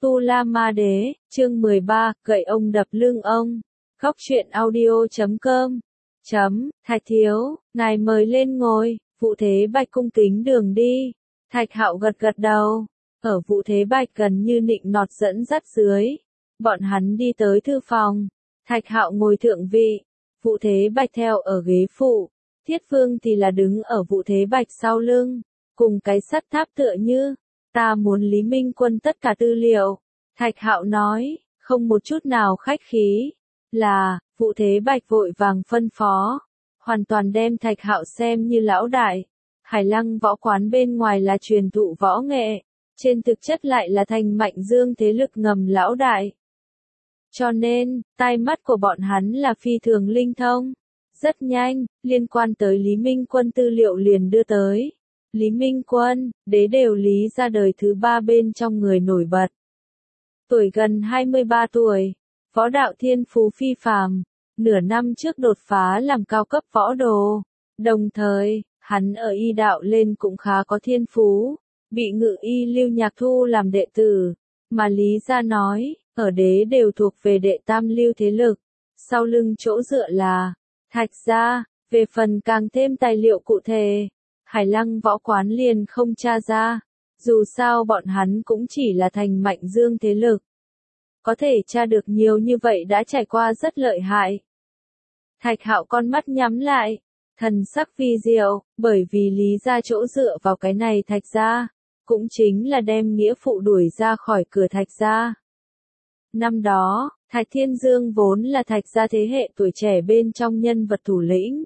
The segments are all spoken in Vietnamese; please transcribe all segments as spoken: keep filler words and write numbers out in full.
Tu La Ma Đế, chương mười ba, gậy ông đập lưng ông. Góc truyện audio chấm com. Chấm, Thạch thiếu, ngài mời lên ngồi. Vũ Thế Bạch cung kính đường đi. Thạch Hạo gật gật đầu. Ở Vũ Thế Bạch gần như nịnh nọt dẫn dắt dưới. Bọn hắn đi tới thư phòng. Thạch Hạo ngồi thượng vị. Vũ Thế Bạch theo ở ghế phụ. Thiết Vương thì là đứng ở Vũ Thế Bạch sau lưng. Cùng cái sắt tháp tựa như. Ta muốn Lý Minh Quân tất cả tư liệu. Thạch Hạo nói, không một chút nào khách khí. Là, Vũ Thế Bạch vội vàng phân phó. Hoàn toàn đem Thạch Hạo xem như lão đại. Hải Lăng võ quán bên ngoài là truyền thụ võ nghệ. Trên thực chất lại là thành Mạnh Dương thế lực ngầm lão đại. Cho nên, tai mắt của bọn hắn là phi thường linh thông. Rất nhanh, liên quan tới Lý Minh Quân tư liệu liền đưa tới. Lý Minh Quân, đế đều Lý ra đời thứ ba bên trong người nổi bật. Tuổi gần hai mươi ba tuổi, võ đạo thiên phú phi phàm, nửa năm trước đột phá làm cao cấp võ đồ. Đồng thời, hắn ở y đạo lên cũng khá có thiên phú, bị Ngự Y Lưu Nhạc thu làm đệ tử, mà Lý gia nói, ở đế đều thuộc về đệ tam lưu thế lực, sau lưng chỗ dựa là Thạch gia. Về phần càng thêm tài liệu cụ thể, Hải Lăng võ quán liền không tra ra, dù sao bọn hắn cũng chỉ là thành Mạnh Dương thế lực. Có thể tra được nhiều như vậy đã trải qua rất lợi hại. Thạch Hạo con mắt nhắm lại, thần sắc vi diệu, bởi vì Lý gia chỗ dựa vào cái này Thạch gia, cũng chính là đem nghĩa phụ đuổi ra khỏi cửa Thạch gia. Năm đó, Thạch Thiên Dương vốn là Thạch gia thế hệ tuổi trẻ bên trong nhân vật thủ lĩnh.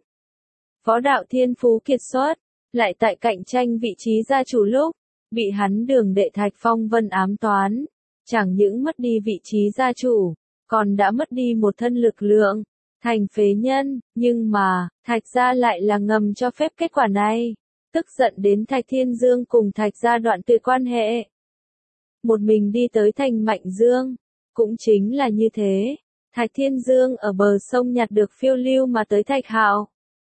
Võ đạo thiên phú kiệt xuất, lại tại cạnh tranh vị trí gia chủ lúc, bị hắn đường đệ Thạch Phong Vân ám toán, chẳng những mất đi vị trí gia chủ, còn đã mất đi một thân lực lượng, thành phế nhân, nhưng mà, Thạch gia lại là ngầm cho phép kết quả này, tức giận đến Thạch Thiên Dương cùng Thạch gia đoạn tuyệt quan hệ. Một mình đi tới thành Mạnh Dương, cũng chính là như thế, Thạch Thiên Dương ở bờ sông nhặt được phiêu lưu mà tới Thạch Hạo.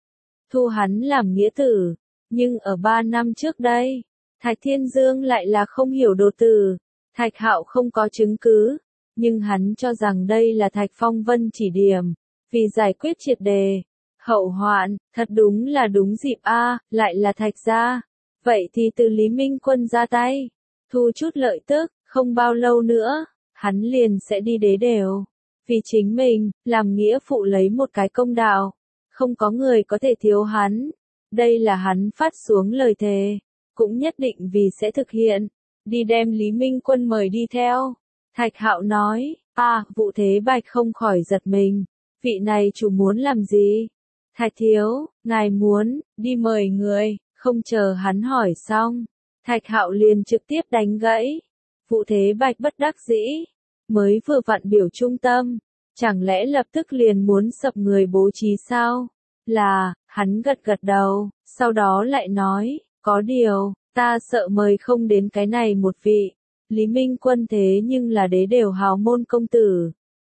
Thu hắn làm nghĩa tử. Nhưng ở ba năm trước đây, Thạch Thiên Dương lại là không hiểu đồ tử. Thạch Hạo không có chứng cứ, nhưng hắn cho rằng đây là Thạch Phong Vân chỉ điểm, vì giải quyết triệt đề. Hậu hoạn, thật đúng là đúng dịp a, lại là Thạch gia. Vậy thì từ Lý Minh Quân ra tay, thu chút lợi tức, không bao lâu nữa, hắn liền sẽ đi đế đều. Vì chính mình, làm nghĩa phụ lấy một cái công đạo, không có người có thể thiếu hắn. Đây là hắn phát xuống lời thề, cũng nhất định vì sẽ thực hiện, đi đem Lý Minh Quân mời đi theo. Thạch Hạo nói, à, Vũ Thế Bạch không khỏi giật mình, vị này chủ muốn làm gì? Thạch thiếu, ngài muốn, đi mời người, không chờ hắn hỏi xong. Thạch Hạo liền trực tiếp đánh gãy. Vũ Thế Bạch bất đắc dĩ, mới vừa vặn biểu trung tâm, chẳng lẽ lập tức liền muốn sập người bố trí sao? Là, hắn gật gật đầu, sau đó lại nói, có điều, ta sợ mời không đến cái này một vị. Lý Minh Quân thế nhưng là đế đều hào môn công tử.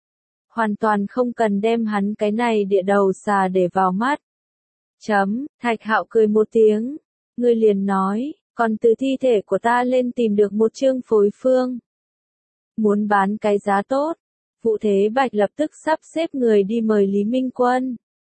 Hoàn toàn không cần đem hắn cái này địa đầu xà để vào mắt. Chấm, Thạch Hạo cười một tiếng, người liền nói, còn từ thi thể của ta lên tìm được một chương phối phương. Muốn bán cái giá tốt, Vũ Thế Bạch lập tức sắp xếp người đi mời Lý Minh Quân.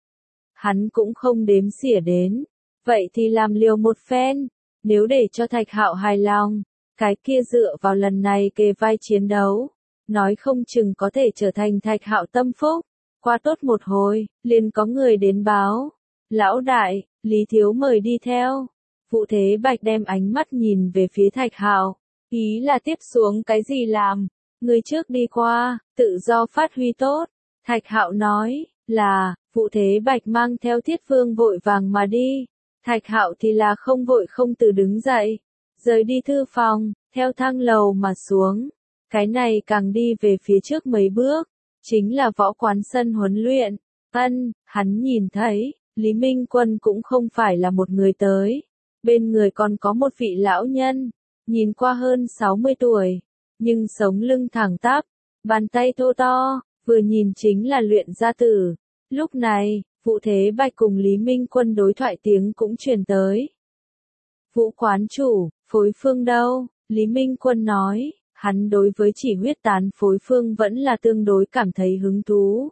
Hắn cũng không đếm xỉa đến, vậy thì làm liều một phen, nếu để cho Thạch Hạo hài lòng, cái kia dựa vào lần này kề vai chiến đấu, nói không chừng có thể trở thành Thạch Hạo tâm phúc. Qua tốt một hồi, liền có người đến báo, lão đại, Lý thiếu mời đi theo. Vũ Thế Bạch đem ánh mắt nhìn về phía Thạch Hạo, ý là tiếp xuống cái gì làm, người trước đi qua, tự do phát huy tốt. Thạch Hạo nói, là, Vũ Thế Bạch mang theo Thiết Vương vội vàng mà đi. Thạch Hạo thì là không vội không từ đứng dậy, rời đi thư phòng, theo thang lầu mà xuống. Cái này càng đi về phía trước mấy bước, chính là võ quán sân huấn luyện. Ân, hắn nhìn thấy, Lý Minh Quân cũng không phải là một người tới. Bên người còn có một vị lão nhân, nhìn qua hơn sáu mươi tuổi, nhưng sống lưng thẳng tắp, bàn tay thô to, vừa nhìn chính là luyện gia tử. Lúc này, Vũ Thế Bạch cùng Lý Minh Quân đối thoại tiếng cũng truyền tới. Vũ quán chủ, phối phương đâu? Lý Minh Quân nói, Hắn đối với chỉ huyết tán phối phương vẫn là tương đối cảm thấy hứng thú.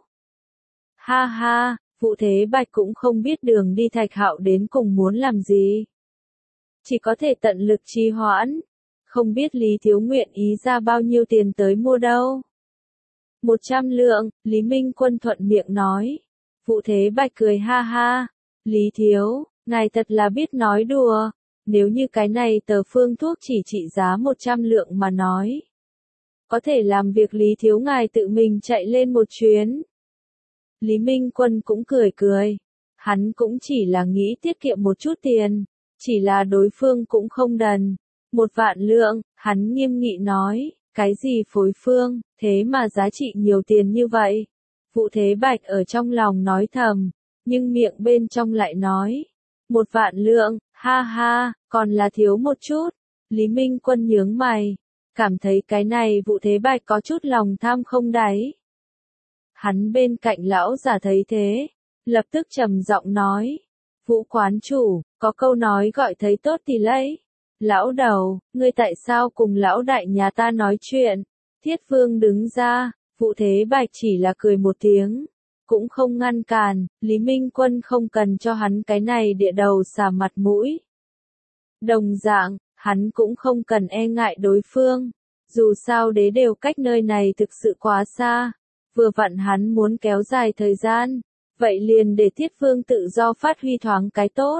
Ha ha, Vũ Thế Bạch cũng không biết đường đi Thạch Hạo đến cùng muốn làm gì. Chỉ có thể tận lực trì hoãn. Không biết Lý Thiếu nguyện ý ra bao nhiêu tiền tới mua đâu. Một trăm lượng, Lý Minh Quân thuận miệng nói. Vũ Thế Bạch cười ha ha. Lý Thiếu, ngài thật là biết nói đùa. Nếu như cái này tờ phương thuốc chỉ trị giá một trăm lượng mà nói. Có thể làm việc Lý Thiếu ngài tự mình chạy lên một chuyến. Lý Minh Quân cũng cười cười. Hắn cũng chỉ là nghĩ tiết kiệm một chút tiền. Chỉ là đối phương cũng không đần. Một vạn lượng, hắn nghiêm nghị nói. Cái gì phối phương, thế mà giá trị nhiều tiền như vậy? Vũ Thế Bạch ở trong lòng nói thầm. Nhưng miệng bên trong lại nói. Một vạn lượng, ha ha, còn là thiếu một chút. Lý Minh Quân nhướng mày. Cảm thấy cái này Vũ Thế Bạch có chút lòng tham không đáy. Hắn bên cạnh lão giả thấy thế. Lập tức trầm giọng nói. Vũ quán chủ, có câu nói gọi thấy tốt thì lấy. Lão đầu, ngươi tại sao cùng lão đại nhà ta nói chuyện? Thiết Vương đứng ra, Vũ Thế Bạch chỉ là cười một tiếng. Cũng không ngăn cản, Lý Minh Quân không cần cho hắn cái này địa đầu xả mặt mũi. Đồng dạng, hắn cũng không cần e ngại đối phương. Dù sao đế đều cách nơi này thực sự quá xa. Vừa vặn hắn muốn kéo dài thời gian. Vậy liền để Thiết Vương tự do phát huy thoáng cái tốt.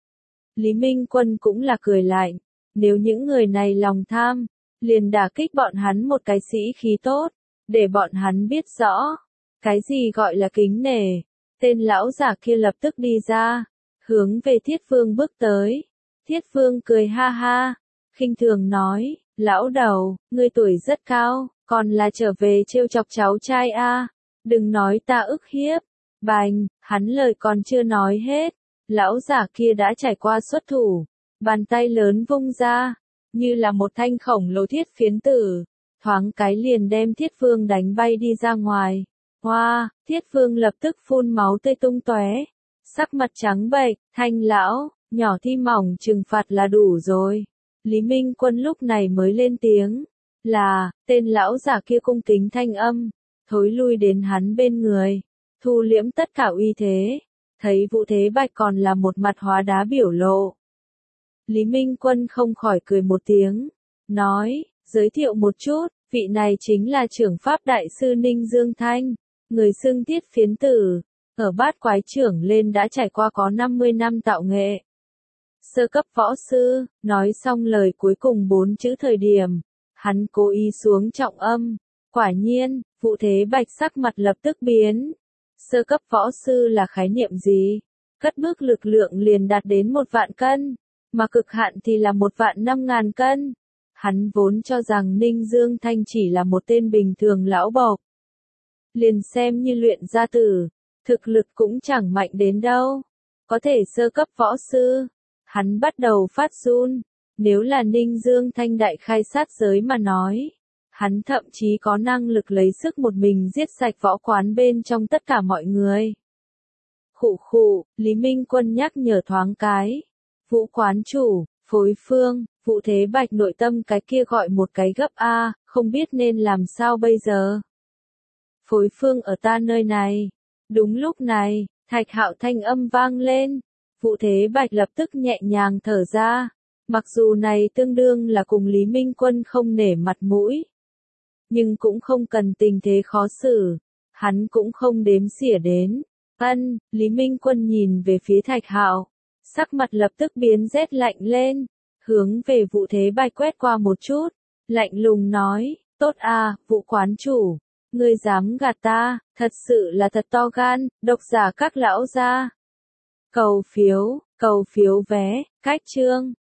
Lý Minh Quân cũng là cười lạnh. Nếu những người này lòng tham, liền đả kích bọn hắn một cái sĩ khí tốt. Để bọn hắn biết rõ. Cái gì gọi là kính nể. Tên lão giả kia lập tức đi ra. Hướng về Thiết Vương bước tới. Thiết Vương cười ha ha. Khinh thường nói. Lão đầu, ngươi tuổi rất cao. Còn là trở về trêu chọc cháu trai a. Đừng nói ta ức hiếp. Bành, hắn lời còn chưa nói hết. Lão giả kia đã trải qua xuất thủ. Bàn tay lớn vung ra. Như là một thanh khổng lồ thiết phiến tử. Thoáng cái liền đem Thiết Vương đánh bay đi ra ngoài. Hoa, wow, Thiết Vương lập tức phun máu tươi tung tóe. Sắc mặt trắng bệch, thanh lão, nhỏ thi mỏng trừng phạt là đủ rồi. Lý Minh Quân lúc này mới lên tiếng. Là, tên lão giả kia cung kính thanh âm. Thối lui đến hắn bên người. Thu liễm tất cả uy thế. Thấy Vũ Thế Bạch còn là một mặt hóa đá biểu lộ. Lý Minh Quân không khỏi cười một tiếng. Nói, giới thiệu một chút, vị này chính là trưởng pháp đại sư Ninh Dương Thanh. Người xưng Thiết Phiến Tử. Ở Bát Quái Trưởng lên đã trải qua có năm mươi năm tạo nghệ. Sơ cấp võ sư, nói xong lời cuối cùng bốn chữ thời điểm. Hắn cố ý xuống trọng âm. Quả nhiên, Vũ Thế Bạch sắc mặt lập tức biến. Sơ cấp võ sư là khái niệm gì? Cất bước lực lượng liền đạt đến một vạn cân. Mà cực hạn thì là một vạn năm ngàn cân. Hắn vốn cho rằng Ninh Dương Thanh chỉ là một tên bình thường lão bộc. Liền xem như luyện gia tử. Thực lực cũng chẳng mạnh đến đâu. Có thể sơ cấp võ sư. Hắn bắt đầu phát run. Nếu là Ninh Dương Thanh đại khai sát giới mà nói. Hắn thậm chí có năng lực lấy sức một mình giết sạch võ quán bên trong tất cả mọi người. Khụ khụ, Lý Minh Quân nhắc nhở thoáng cái. Vũ quán chủ, phối phương, Vũ Thế Bạch nội tâm cái kia gọi một cái gấp A, không biết nên làm sao bây giờ. Phối phương ở ta nơi này. Đúng lúc này, Thạch Hạo thanh âm vang lên. Vũ Thế Bạch lập tức nhẹ nhàng thở ra. Mặc dù này tương đương là cùng Lý Minh Quân không nể mặt mũi. Nhưng cũng không cần tình thế khó xử. Hắn cũng không đếm xỉa đến. Ân, Lý Minh Quân nhìn về phía Thạch Hạo. Sắc mặt lập tức biến rét lạnh lên. Hướng về Vũ Thế Bạch quét qua một chút. Lạnh lùng nói, tốt à, Vũ quán chủ. Ngươi dám gạt ta, thật sự là thật to gan, độc giả các lão gia. Cầu phiếu, cầu phiếu vé, cách chương.